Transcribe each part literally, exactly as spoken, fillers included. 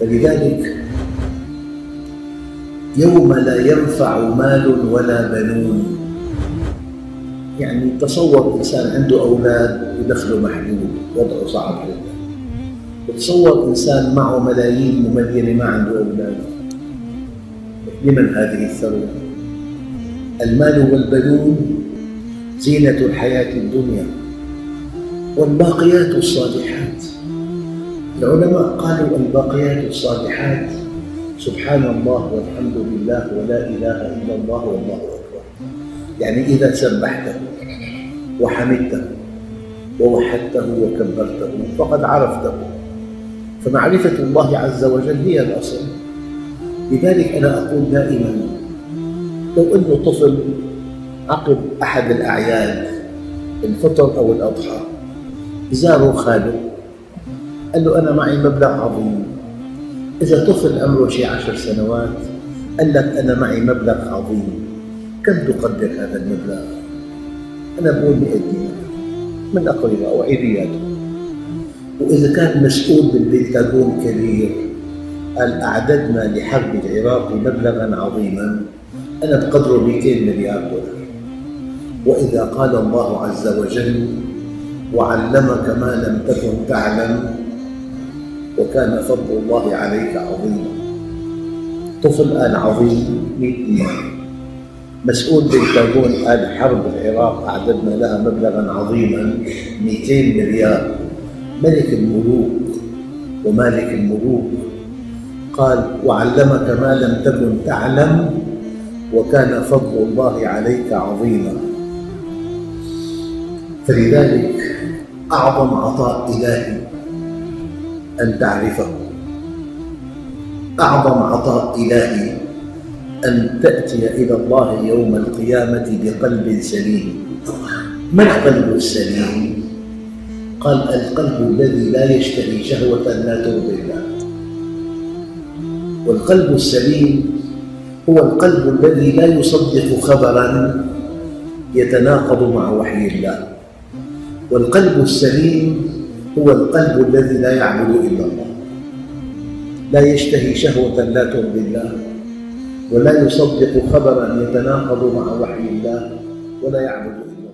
فلذلك يوم لا ينفع مال ولا بنون، يعني تصور إنسان عنده أولاد ودخله محدود، وضعه صعب جدا. وتصور إنسان معه ملايين مملينة ما عنده أولاد، لمن هذه الثروة؟ المال والبنون زينة الحياة الدنيا والباقيات الصالحات. العلماء قالوا الباقيات الصالحات سبحان الله والحمد لله ولا إله إلا الله والله أكبر. يعني إذا سبحته وحمدته ووحدته وكبرته فقد عرفته، فمعرفة الله عز وجل هي الأصل. لذلك أنا أقول دائما، لو أنه طفل عقب أحد الأعياد الفطر أو الأضحى زاره خاله قال له أنا معي مبلغ عظيم. إذا طفل عمره شي عشر سنوات قال لك أنا معي مبلغ عظيم، كم تقدر هذا المبلغ؟ أنا بقول مئة دينار من أقرباء وعيرياته. وإذا كان مسؤول بالبنتاغون كبير قال أعددنا لحرب العراق مبلغا عظيما أنا بقدره مئتين مليار دولار. وإذا قال الله عز وجل وعلمك ما لم تكن تعلم وكان فضل الله عليك عظيما، طفل قال عظيم مئة دينار، مسؤول بالبنتاغون قال حرب العراق أعددنا لها مبلغا عظيما مئتين مليار، ملك الملوك ومالك الملوك قال وعلمك ما لم تكن تعلم وكان فضل الله عليك عظيما. فلذلك أعظم عطاء إلهي أن تعرفه، أعظم عطاء إلهي أن تأتي إلى الله يوم القيامة بقلب سليم. ما القلب السليم؟ قال القلب الذي لا يشتهي شهوة لا ترضي الله. والقلب السليم هو القلب الذي لا يصدق خبراً يتناقض مع وحي الله. والقلب السليم هو القلب الذي لا يعبد إلا الله، لا يشتهي شهوة لا ترضي الله، ولا يصدق خبراً يتناقض مع وحي الله، ولا يعبد إلا الله.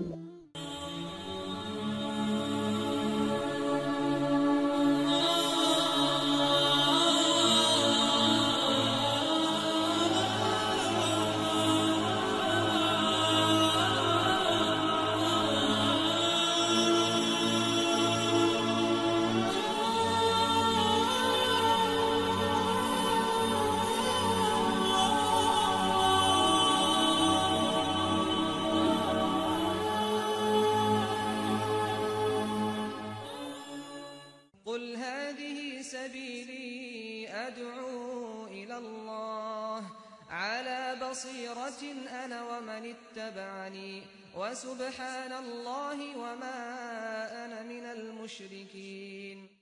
قل هذه سبيلي أدعو إلى الله على بصيرة أنا ومن اتبعني وسبحان الله وما أنا من المشركين.